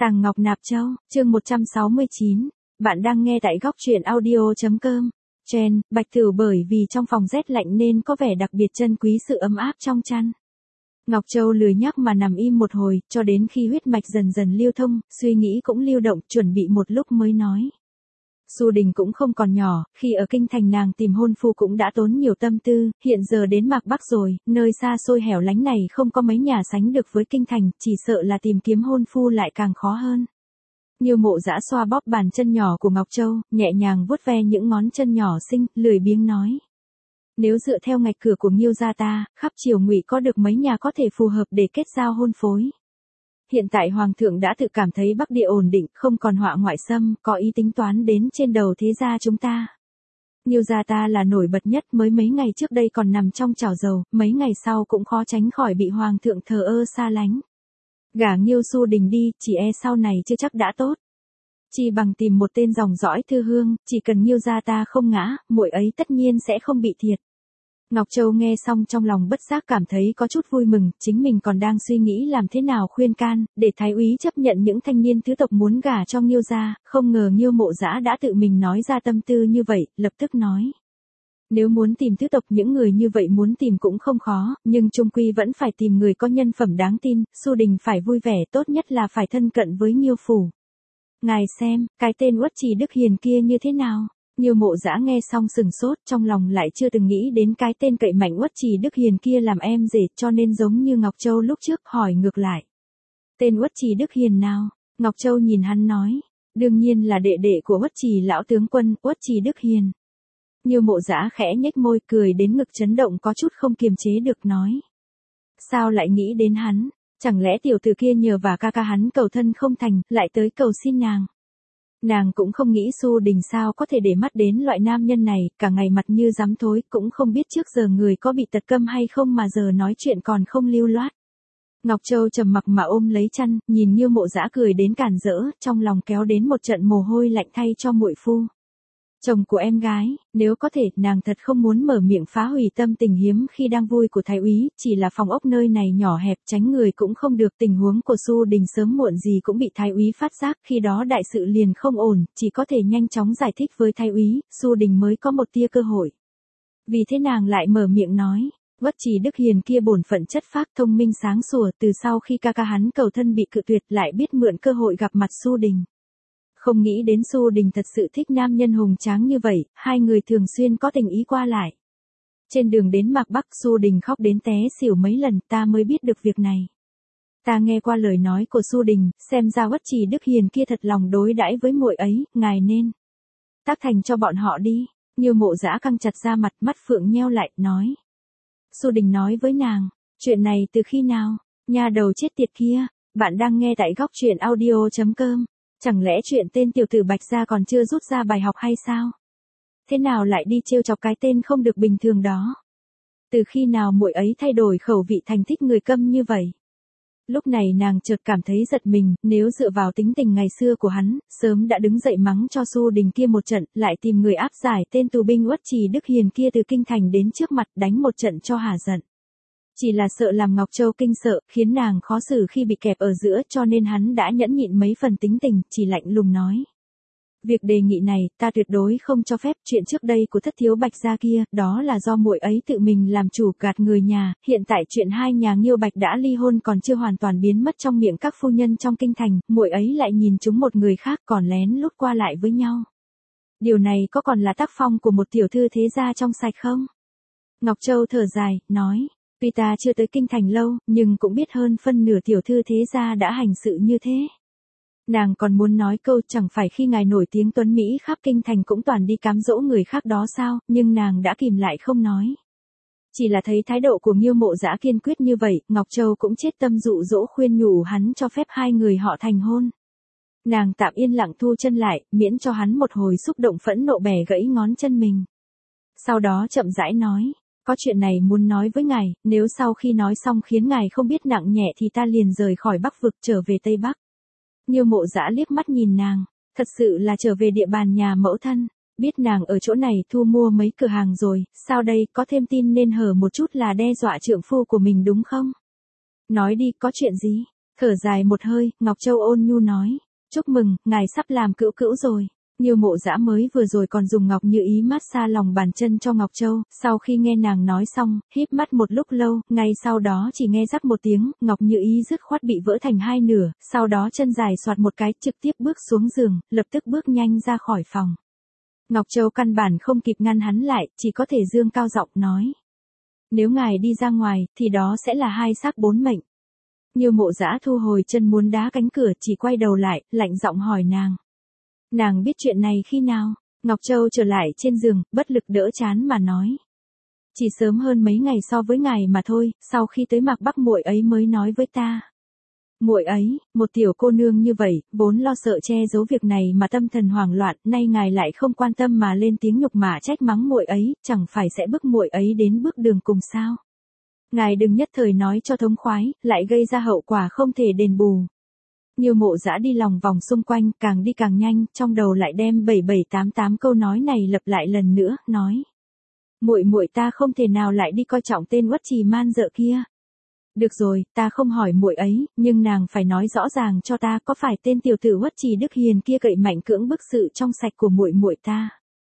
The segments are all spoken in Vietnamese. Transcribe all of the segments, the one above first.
Tàng Ngọc Nạp Châu, chương 169. Bạn đang nghe tại góc truyện audio.com. Chen, Bạch Tửu bởi vì trong phòng rét lạnh nên có vẻ đặc biệt trân quý sự ấm áp trong chăn. Ngọc Châu lười nhác mà nằm im một hồi, cho đến khi huyết mạch dần dần lưu thông, suy nghĩ cũng lưu động, chuẩn bị một lúc mới nói. Xu Đình cũng không còn nhỏ, khi ở kinh thành nàng tìm hôn phu cũng đã tốn nhiều tâm tư, hiện giờ đến Mạc Bắc rồi, nơi xa xôi hẻo lánh này không có mấy nhà sánh được với kinh thành, chỉ sợ là tìm kiếm hôn phu lại càng khó hơn. Như Mộ Dã xoa bóp bàn chân nhỏ của Ngọc Châu, nhẹ nhàng vuốt ve những ngón chân nhỏ xinh, lười biếng nói. Nếu dựa theo ngạch cửa của Nghiêu gia ta, khắp triều Ngụy có được mấy nhà có thể phù hợp để kết giao hôn phối. Hiện tại Hoàng thượng đã tự cảm thấy Bắc địa ổn định, không còn họa ngoại xâm, có ý tính toán đến trên đầu thế gia chúng ta. Nghiêu gia ta là nổi bật nhất, mới mấy ngày trước đây còn nằm trong chảo dầu, mấy ngày sau cũng khó tránh khỏi bị Hoàng thượng thờ ơ xa lánh. Gả Nghiêu Xu Đình đi, chỉ e sau này chưa chắc đã tốt. Chỉ bằng tìm một tên dòng dõi thư hương, chỉ cần Nghiêu gia ta không ngã, muội ấy tất nhiên sẽ không bị thiệt. Ngọc Châu nghe xong trong lòng bất giác cảm thấy có chút vui mừng, chính mình còn đang suy nghĩ làm thế nào khuyên can, để thái úy chấp nhận những thanh niên thứ tộc muốn gả cho Nghiêu gia, không ngờ Nghiêu Mộ Dã đã tự mình nói ra tâm tư như vậy, lập tức nói. Nếu muốn tìm thứ tộc những người như vậy muốn tìm cũng không khó, nhưng chung quy vẫn phải tìm người có nhân phẩm đáng tin, Xu Đình phải vui vẻ, tốt nhất là phải thân cận với Nghiêu phủ. Ngài xem, cái tên Uất Trì Đức Hiền kia như thế nào? Nghiêu Mộ Dã nghe xong sừng sốt, trong lòng lại chưa từng nghĩ đến cái tên cậy mạnh Uất Trì Đức Hiền kia làm em rể, cho nên giống như Ngọc Châu lúc trước hỏi ngược lại. Tên Uất Trì Đức Hiền nào? Ngọc Châu nhìn hắn nói, đương nhiên là đệ đệ của Uất Trì lão tướng quân, Uất Trì Đức Hiền. Nghiêu Mộ Dã khẽ nhếch môi, cười đến ngực chấn động có chút không kiềm chế được nói. Sao lại nghĩ đến hắn? Chẳng lẽ tiểu tử kia nhờ và ca ca hắn cầu thân không thành, lại tới cầu xin nàng? Nàng cũng không nghĩ Xu Đình sao có thể để mắt đến loại nam nhân này, cả ngày mặt như dám thối, cũng không biết trước giờ người có bị tật câm hay không mà giờ nói chuyện còn không lưu loát. Ngọc Châu trầm mặc mà ôm lấy chăn, nhìn Nghiêu Mộ Dã cười đến cản rỡ, trong lòng kéo đến một trận mồ hôi lạnh thay cho muội phu. Chồng của em gái, nếu có thể, nàng thật không muốn mở miệng phá hủy tâm tình hiếm khi đang vui của thái úy, chỉ là phòng ốc nơi này nhỏ hẹp, tránh người cũng không được, tình huống của Xu Đình sớm muộn gì cũng bị thái úy phát giác, khi đó đại sự liền không ổn, chỉ có thể nhanh chóng giải thích với thái úy, Xu Đình mới có một tia cơ hội. Vì thế nàng lại mở miệng nói, Uất Trì Đức Hiền kia bổn phận chất phác, thông minh sáng sủa, từ sau khi ca ca hắn cầu thân bị cự tuyệt lại biết mượn cơ hội gặp mặt Xu Đình. Không nghĩ đến Xu Đình thật sự thích nam nhân hùng tráng như vậy, hai người thường xuyên có tình ý qua lại. Trên đường đến Mạc Bắc, Xu Đình khóc đến té xỉu mấy lần, ta mới biết được việc này. Ta nghe qua lời nói của Xu Đình, xem ra Uất Trì Đức Hiền kia thật lòng đối đãi với muội ấy, ngài nên tác thành cho bọn họ đi. Nghiêu Mộ Dã căng chặt ra mặt, mắt phượng nheo lại, nói. Xu Đình nói với nàng, chuyện này từ khi nào? Nhà đầu chết tiệt kia, bạn đang nghe tại góc truyện audio.com. Chẳng lẽ chuyện tên tiểu tử Bạch gia còn chưa rút ra bài học hay sao? Thế nào lại đi trêu chọc cái tên không được bình thường đó? Từ khi nào muội ấy thay đổi khẩu vị thành thích người câm như vậy? Lúc này nàng chợt cảm thấy giật mình, nếu dựa vào tính tình ngày xưa của hắn, sớm đã đứng dậy mắng cho Xu Đình kia một trận, lại tìm người áp giải tên tù binh Uất Trì Đức Hiền kia từ kinh thành đến trước mặt đánh một trận cho hả giận. Chỉ là sợ làm Ngọc Châu kinh sợ, khiến nàng khó xử khi bị kẹp ở giữa, cho nên hắn đã nhẫn nhịn mấy phần tính tình, chỉ lạnh lùng nói. Việc đề nghị này, ta tuyệt đối không cho phép, chuyện trước đây của thất thiếu Bạch gia kia, đó là do muội ấy tự mình làm chủ gạt người nhà, hiện tại chuyện hai nhà Nghiêu Bạch đã ly hôn còn chưa hoàn toàn biến mất trong miệng các phu nhân trong kinh thành, muội ấy lại nhìn chúng một người khác còn lén lút qua lại với nhau. Điều này có còn là tác phong của một tiểu thư thế gia trong sạch không? Ngọc Châu thở dài, nói. Tuy ta chưa tới kinh thành lâu, nhưng cũng biết hơn phân nửa tiểu thư thế gia đã hành sự như thế. Nàng còn muốn nói câu chẳng phải khi ngài nổi tiếng tuấn Mỹ khắp kinh thành cũng toàn đi cám dỗ người khác đó sao, nhưng nàng đã kìm lại không nói. Chỉ là thấy thái độ của Nghiêu Mộ Dã kiên quyết như vậy, Ngọc Châu cũng chết tâm dụ dỗ khuyên nhủ hắn cho phép hai người họ thành hôn. Nàng tạm yên lặng thu chân lại, miễn cho hắn một hồi xúc động phẫn nộ bẻ gãy ngón chân mình. Sau đó chậm rãi nói. Có chuyện này muốn nói với ngài, nếu sau khi nói xong khiến ngài không biết nặng nhẹ thì ta liền rời khỏi Bắc vực trở về Tây Bắc. Nghiêu Mộ Dã liếc mắt nhìn nàng, thật sự là trở về địa bàn nhà mẫu thân, biết nàng ở chỗ này thu mua mấy cửa hàng rồi, sao đây, có thêm tin nên hở một chút là đe dọa trượng phu của mình đúng không? Nói đi, có chuyện gì? Thở dài một hơi, Ngọc Châu ôn nhu nói. Chúc mừng, ngài sắp làm cữu cữu rồi. Nghiêu Mộ Dã mới vừa rồi còn dùng Ngọc Như Ý mát xa lòng bàn chân cho Ngọc Châu, sau khi nghe nàng nói xong, híp mắt một lúc lâu, ngay sau đó chỉ nghe rắc một tiếng, Ngọc Như Ý dứt khoát bị vỡ thành hai nửa, sau đó chân dài xoạt một cái, trực tiếp bước xuống giường, lập tức bước nhanh ra khỏi phòng. Ngọc Châu căn bản không kịp ngăn hắn lại, chỉ có thể dương cao giọng nói. Nếu ngài đi ra ngoài, thì đó sẽ là hai xác bốn mệnh. Nghiêu Mộ Dã thu hồi chân muốn đá cánh cửa, chỉ quay đầu lại, lạnh giọng hỏi nàng. Nàng biết chuyện này khi nào? Ngọc Châu trở lại trên giường, bất lực đỡ chán mà nói. Chỉ sớm hơn mấy ngày so với ngài mà thôi, sau khi tới Mạc Bắc muội ấy mới nói với ta. Muội ấy, một tiểu cô nương như vậy, vốn lo sợ che giấu việc này mà tâm thần hoảng loạn, nay ngài lại không quan tâm mà lên tiếng nhục mạ trách mắng muội ấy, chẳng phải sẽ bức muội ấy đến bước đường cùng sao? Ngài đừng nhất thời nói cho thống khoái, lại gây ra hậu quả không thể đền bù. Nghiêu Mộ Dã đi lòng vòng xung quanh, càng đi càng nhanh, trong đầu lại đem 7788 câu nói này lặp lại lần nữa, nói. Muội muội ta không thể nào lại đi coi trọng tên Uất Trì man dợ kia. Được rồi, ta không hỏi muội ấy, nhưng nàng phải nói rõ ràng cho ta có phải tên tiểu tử Uất Trì Đức Hiền kia cậy mạnh cưỡng bức sự trong sạch của muội muội ta.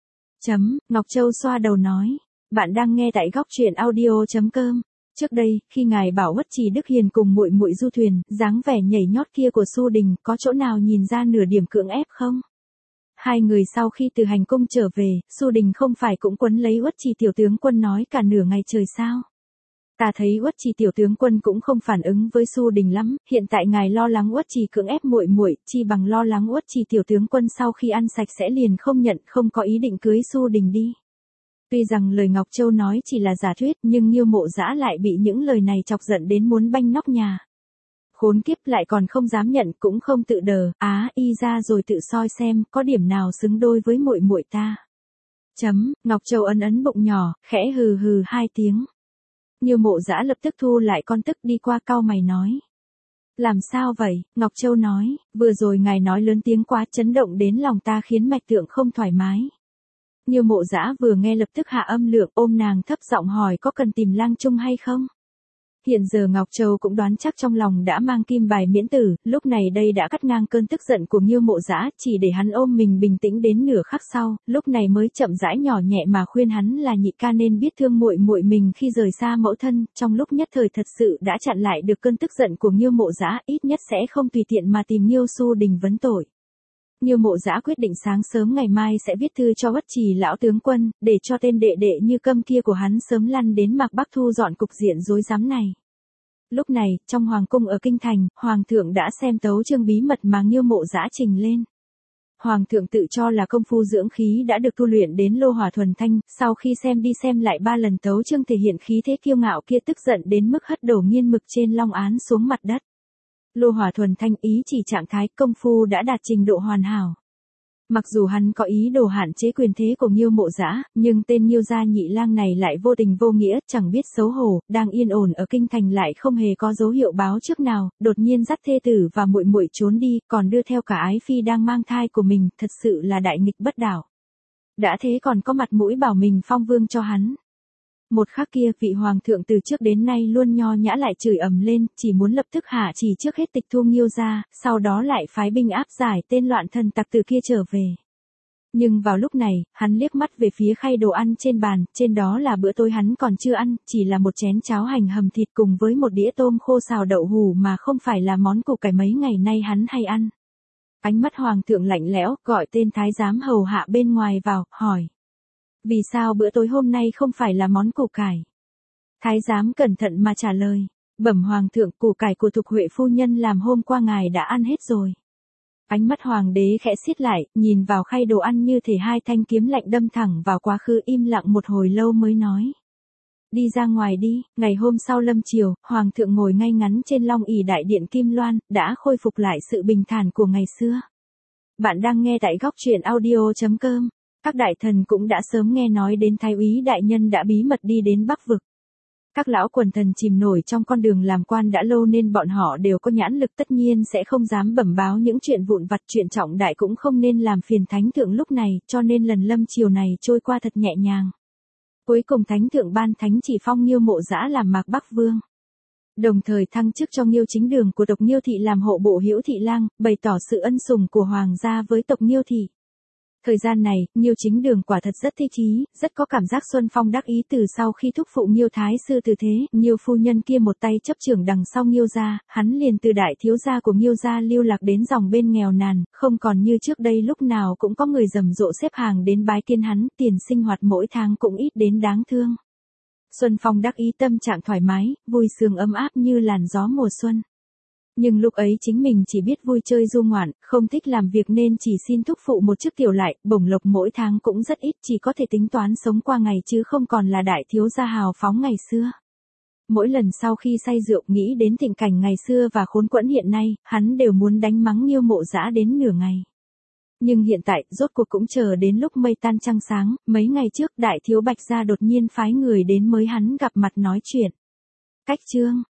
Ngọc Châu xoa đầu nói. Bạn đang nghe tại góc truyện audio.com. Trước đây, khi ngài bảo Uất Trì Đức Hiền cùng muội muội du thuyền, dáng vẻ nhảy nhót kia của Xu Đình, có chỗ nào nhìn ra nửa điểm cưỡng ép không? Hai người sau khi từ hành cung trở về, Xu Đình không phải cũng quấn lấy Uất Trì tiểu tướng quân nói cả nửa ngày trời sao? Ta thấy Uất Trì tiểu tướng quân cũng không phản ứng với Xu Đình lắm, hiện tại ngài lo lắng Uất Trì cưỡng ép muội muội, chi bằng lo lắng Uất Trì tiểu tướng quân sau khi ăn sạch sẽ liền không nhận, không có ý định cưới Xu Đình đi. Tuy rằng lời Ngọc Châu nói chỉ là giả thuyết, nhưng Nghiêu Mộ Dã lại bị những lời này chọc giận đến muốn banh nóc nhà. Khốn kiếp, lại còn không dám nhận, cũng không tự đờ, y ra rồi tự soi xem, có điểm nào xứng đôi với muội muội ta. Ngọc Châu ấn ấn bụng nhỏ, khẽ hừ hừ hai tiếng. Nghiêu Mộ Dã lập tức thu lại con tức, đi qua cau mày nói. Làm sao vậy? Ngọc Châu nói, vừa rồi ngài nói lớn tiếng quá, chấn động đến lòng ta khiến mạch tượng không thoải mái. Nghiêu Mộ Dã vừa nghe lập tức hạ âm lượng, ôm nàng thấp giọng hỏi có cần tìm lang trung hay không? Hiện giờ Ngọc Châu cũng đoán chắc trong lòng đã mang kim bài miễn tử, lúc này đây đã cắt ngang cơn tức giận của Nghiêu Mộ Dã, chỉ để hắn ôm mình bình tĩnh đến nửa khắc sau, lúc này mới chậm rãi nhỏ nhẹ mà khuyên hắn là nhị ca nên biết thương muội muội mình khi rời xa mẫu thân, trong lúc nhất thời thật sự đã chặn lại được cơn tức giận của Nghiêu Mộ Dã, ít nhất sẽ không tùy tiện mà tìm Nghiêu Xu Đình vấn tội. Nghiêu Mộ Dã quyết định sáng sớm ngày mai sẽ viết thư cho Uất Trì lão tướng quân, để cho tên đệ đệ như câm kia của hắn sớm lăn đến Mạc Bắc thu dọn cục diện rối rắm này. Lúc này, trong hoàng cung ở kinh thành, hoàng thượng đã xem tấu chương bí mật mà Nghiêu Mộ Dã trình lên. Hoàng thượng tự cho là công phu dưỡng khí đã được tu luyện đến lô hỏa thuần thanh, sau khi xem đi xem lại 3 lần tấu chương thể hiện khí thế kiêu ngạo kia, tức giận đến mức hất đổ nghiên mực trên long án xuống mặt đất. Lô hỏa thuần thanh ý chỉ trạng thái công phu đã đạt trình độ hoàn hảo. Mặc dù hắn có ý đồ hạn chế quyền thế của Nghiêu Mộ Dã, nhưng tên Nghiêu gia nhị lang này lại vô tình vô nghĩa, chẳng biết xấu hổ, đang yên ổn ở kinh thành lại không hề có dấu hiệu báo trước nào, đột nhiên dắt thê tử và muội muội trốn đi, còn đưa theo cả ái phi đang mang thai của mình, thật sự là đại nghịch bất đạo. Đã thế còn có mặt mũi bảo mình phong vương cho hắn. Một khắc kia, vị hoàng thượng từ trước đến nay luôn nho nhã lại chửi ầm lên, chỉ muốn lập tức hạ chỉ trước hết tịch thu Nghiêu gia, sau đó lại phái binh áp giải tên loạn thần tặc từ kia trở về. Nhưng vào lúc này, hắn liếc mắt về phía khay đồ ăn trên bàn, trên đó là bữa tối hắn còn chưa ăn, chỉ là một chén cháo hành hầm thịt cùng với một đĩa tôm khô xào đậu hủ mà không phải là món củ cải mấy ngày nay hắn hay ăn. Ánh mắt hoàng thượng lạnh lẽo, gọi tên thái giám hầu hạ bên ngoài vào, hỏi. Vì sao bữa tối hôm nay không phải là món củ cải? Thái giám cẩn thận mà trả lời. Bẩm hoàng thượng, củ cải của Thục Huệ phu nhân làm hôm qua ngài đã ăn hết rồi. Ánh mắt hoàng đế khẽ xiết lại, nhìn vào khay đồ ăn như thể hai thanh kiếm lạnh đâm thẳng vào quá khứ, im lặng một hồi lâu mới nói. Đi ra ngoài đi. Ngày hôm sau lâm chiều, hoàng thượng ngồi ngay ngắn trên long ỷ đại điện Kim Loan, đã khôi phục lại sự bình thản của ngày xưa. Bạn đang nghe tại góc truyện audio.com. Các đại thần cũng đã sớm nghe nói đến thái úy đại nhân đã bí mật đi đến Bắc vực. Các lão quần thần chìm nổi trong con đường làm quan đã lâu nên bọn họ đều có nhãn lực, tất nhiên sẽ không dám bẩm báo những chuyện vụn vặt, chuyện trọng đại cũng không nên làm phiền thánh thượng lúc này, cho nên lần lâm chiều này trôi qua thật nhẹ nhàng. Cuối cùng thánh thượng ban thánh chỉ phong Nghiêu Mộ Dã làm Mạc Bắc vương. Đồng thời thăng chức cho Nghiêu Chính Đường của tộc Nghiêu thị làm hộ bộ Hữu Thị Lang, bày tỏ sự ân sủng của hoàng gia với tộc Nghiêu thị. Thời gian này, Nghiêu Chính Đường quả thật rất thích ý, rất có cảm giác xuân phong đắc ý từ sau khi thúc phụ Nghiêu Thái sư từ thế, Nghiêu phu nhân kia một tay chấp trưởng đằng sau Nghiêu gia, hắn liền từ đại thiếu gia của Nghiêu gia lưu lạc đến dòng bên nghèo nàn, không còn như trước đây lúc nào cũng có người rầm rộ xếp hàng đến bái kiến hắn, tiền sinh hoạt mỗi tháng cũng ít đến đáng thương. Xuân phong đắc ý, tâm trạng thoải mái, vui sướng ấm áp như làn gió mùa xuân. Nhưng lúc ấy chính mình chỉ biết vui chơi du ngoạn, không thích làm việc nên chỉ xin thúc phụ một chức tiểu lại, bổng lộc mỗi tháng cũng rất ít, chỉ có thể tính toán sống qua ngày chứ không còn là đại thiếu gia hào phóng ngày xưa. Mỗi lần sau khi say rượu nghĩ đến tình cảnh ngày xưa và khốn quẫn hiện nay, hắn đều muốn đánh mắng Nghiêu Mộ Dã đến nửa ngày. Nhưng hiện tại, rốt cuộc cũng chờ đến lúc mây tan trăng sáng, mấy ngày trước đại thiếu Bạch gia đột nhiên phái người đến mới hắn gặp mặt nói chuyện. Cách chương